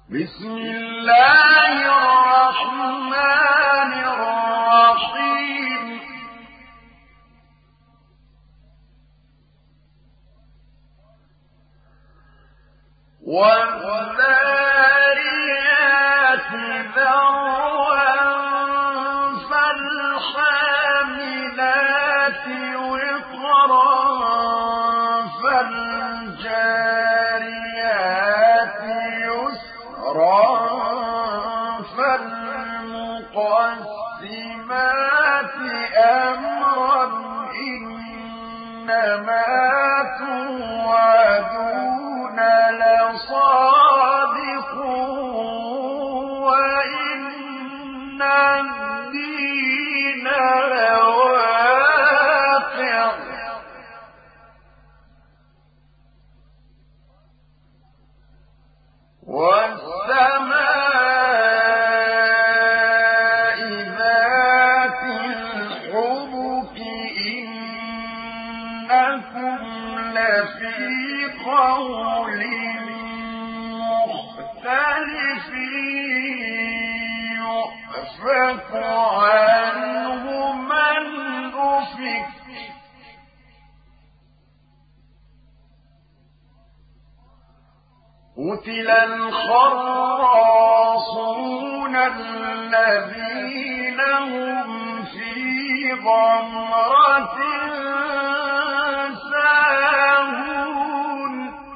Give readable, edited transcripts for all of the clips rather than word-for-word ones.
بسم الله الرحمن الرحيم والذاريات ذروا فالحاملات وقرا فالجاريات يسرا فالمقسمات أمرا إنما توعدون لصادق وإن الدين لواقع والسماء ذات الحبك إنكم لفي قول مختلف يؤفك عنه من أفك قتل الخراصون الذين هم في غمرة ساهون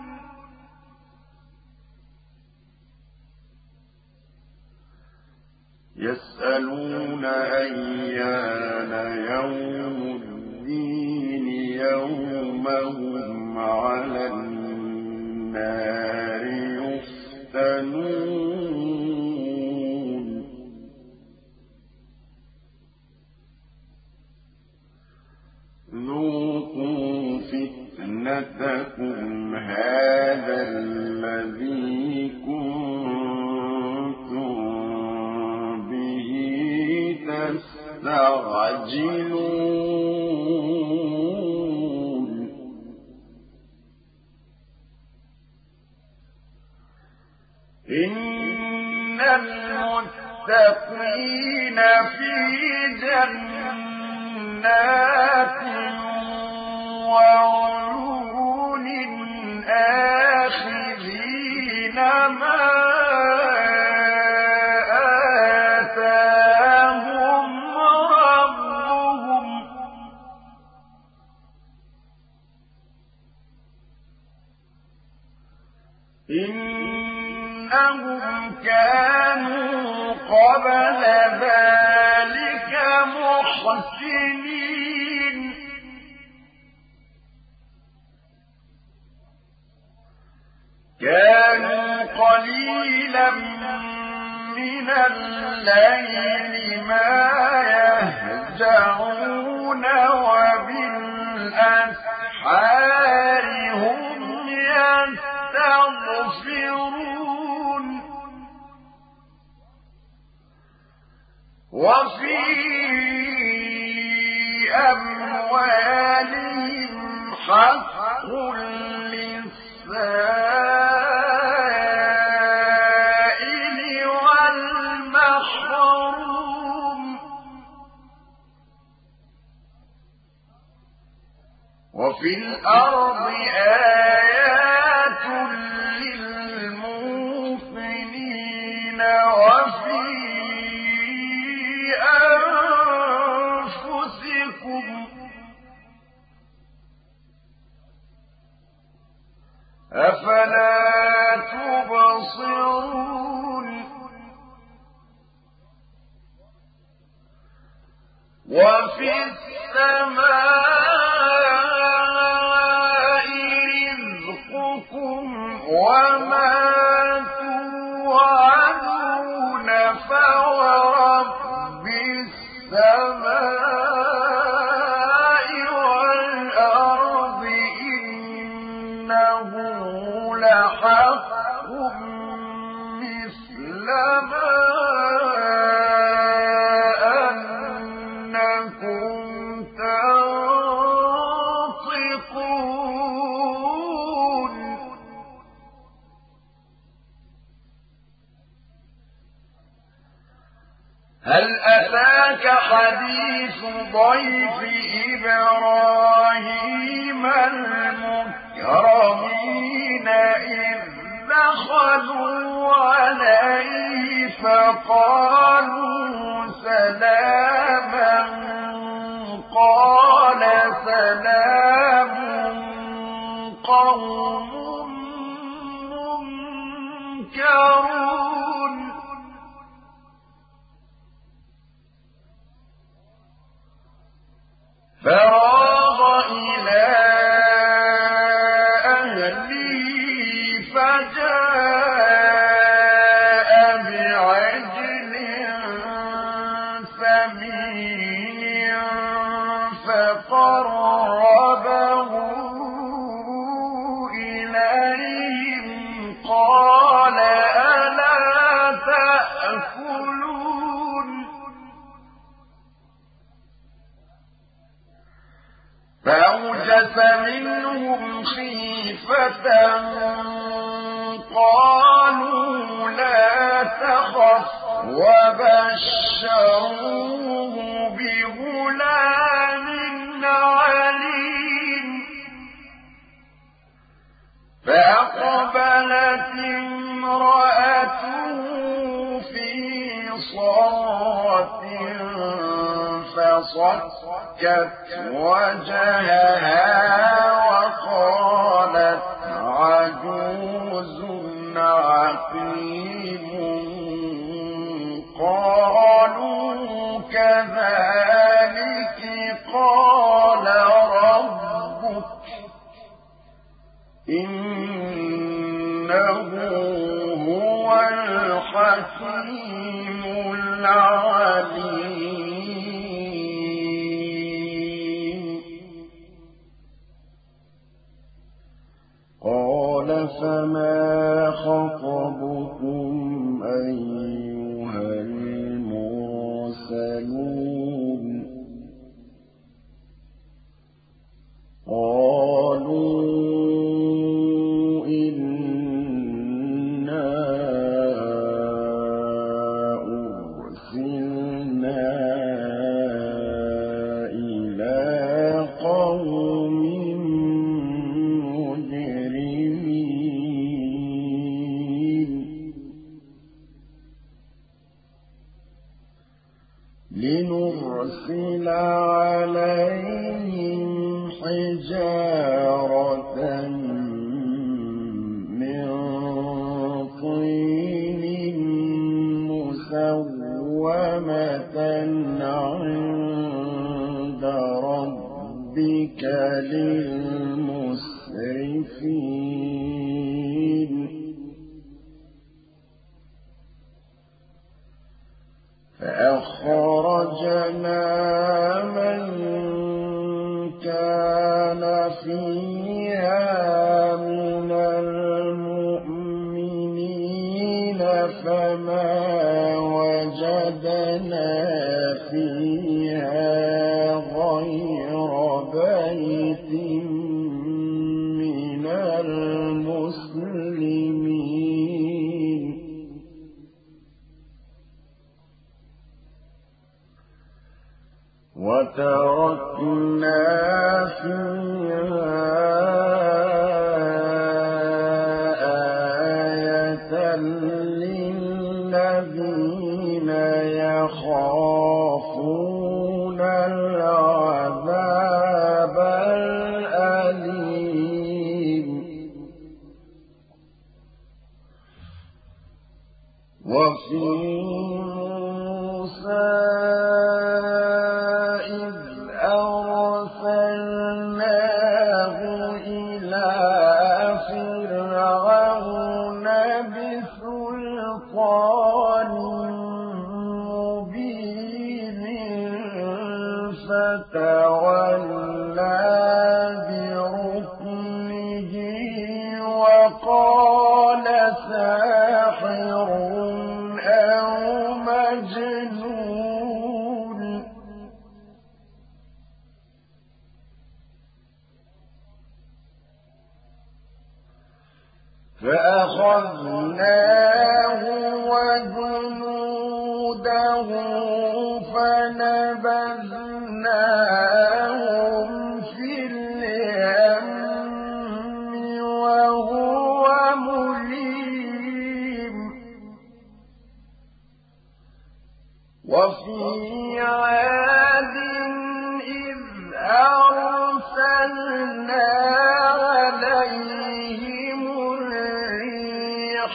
يسألون أيان يوم الدين يوم هم على النار يفتنون ذوقوا فتنتكم هذا الذي كنتم به تستعجلون إن المتقين في جنات وعيون آخذين ما آتاهم ربهم إنهم كانوا قبل ذلك محسنين كانوا قليلا من الليل ما يهجعون وبالأسحار هم يستغفرون وفي أموالهم حق للسائل والمحروم وفي الأرض آيات للموقنين وفي أنفسكم أفلا تبصرون وفي السماء رزقكم وما توعدون فورب السماء والأرض إنه لحق مثل ما أنكم تنطقون هل أتاك حديث ضيف إبراهيم المكرمين إذ دخلوا عليه فقالوا سلاما قال سلام قوم منكرون فراغ إلى أهله فجاء بعجل سمين فقربه إليهم قال ألا تأكلون فأوجس منهم خيفة قالوا لا تخف وبشروه بغلام عليم فأقبلت امرأته في صرة فصكت وجهها وقالت عجوز عقيم قالوا كذلك قال ربك إنه هو الحكيم العليم قال فما خطبكم أيها المرسلون قالوا لنرسل عليهم حجارة من طين مسومة عند ربك للمسرفين فأخرجنا من كان فيها من المؤمنين فما وجدنا فيها غير بيت من المسلمين وتركنا فيها آية للذين يخافون العذاب الأليم وفي موسى فتولى بركنه وقال ساحر أو مجنون فأخذناه وجنوده وفي عاد إذ أرسلنا عليهم الريح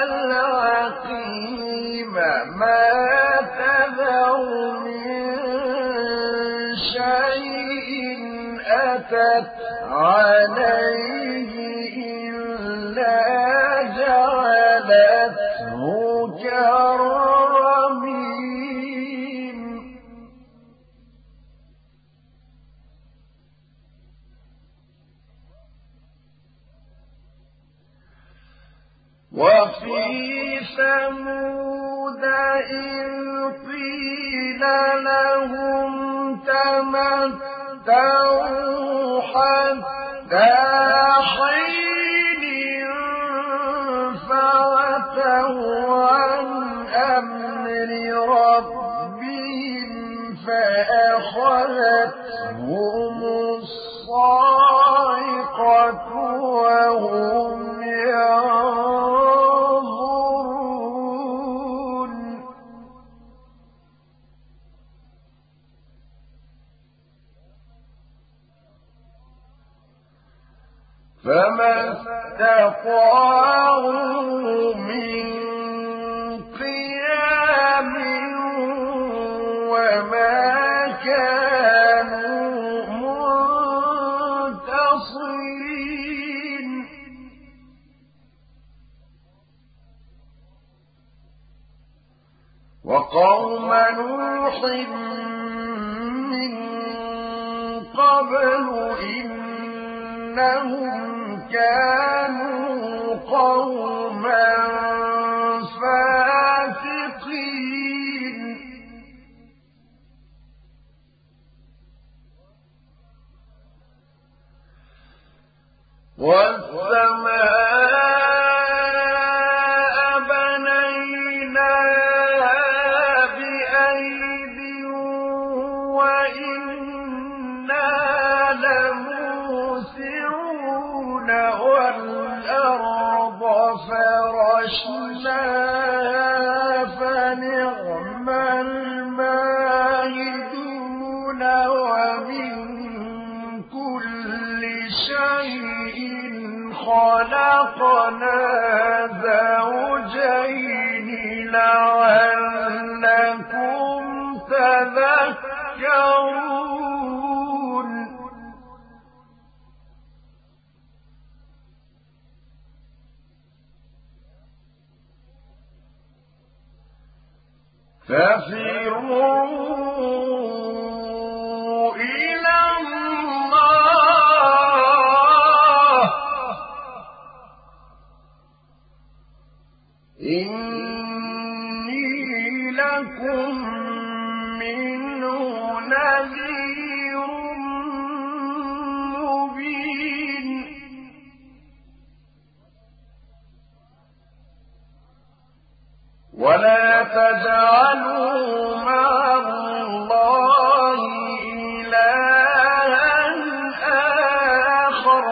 العقيم ما تذر من شيء أتت عليه إلا جعلته كالرميم وفي ثمود إذ قيل لهم تمتعوا حتى حين فعتوا عن أمر ربهم فأخذتهم الصاعقة وهم ينظرون فما استطاعوا من قيام وما كانوا منتصرين وقوم نوح من قبل إنهم كانوا قوما فاسقين والسماء بنيناها بأيد وإنا لموسعون والأرض فرشناها فنعم الماهدون ومن كل شيء خلقنا زوجين لعلكم تذكرون ففروا إلى الله إني لكم منه نذير مبين ولا تجعلوا مع الله إلها آخر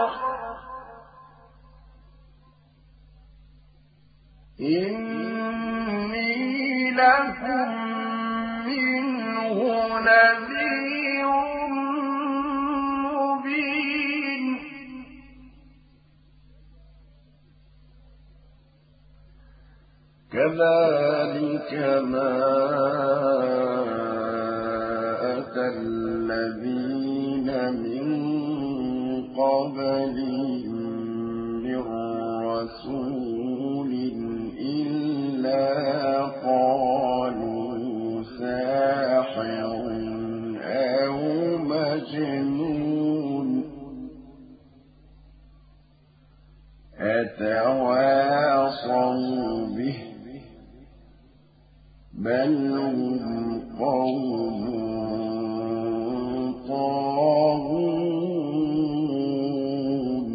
إني لكم منه نذير مبين كذلك ما أتى الذين من قبلهم من رسول إلا قالوا ساحر أو مجنون أتواصوا به بل هم قوم طاغون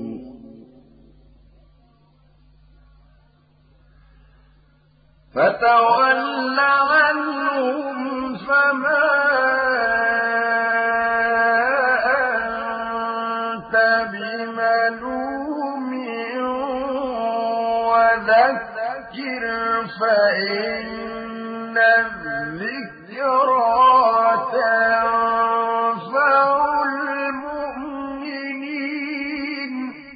فتول عنهم فما أنت بملوم وذكر فإن الذكرى تنفع المؤمنين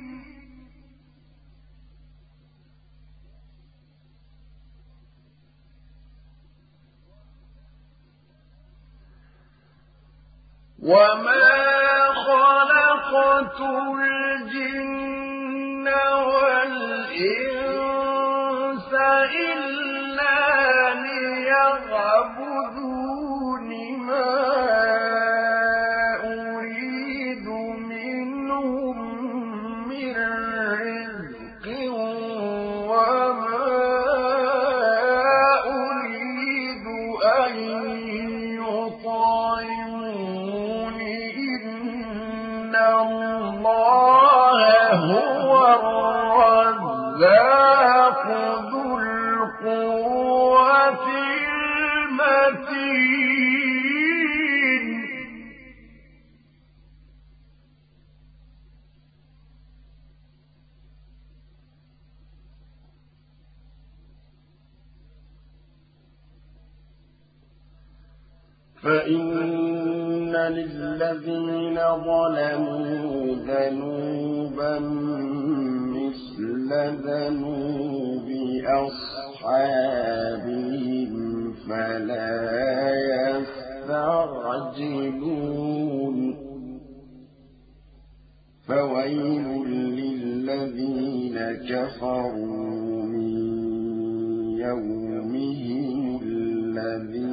وما خلقت الجن والإنس إلا ليعبدون ما أريد منهم من رزق وما أريد أن يطعمون إن الله هو الرزاق ذو القوة المتين فإن للذين ظلموا ذنوبا مثل ذنوب أصحابهم فلا يستعجلون فويل للذين كفروا من يومهم الذي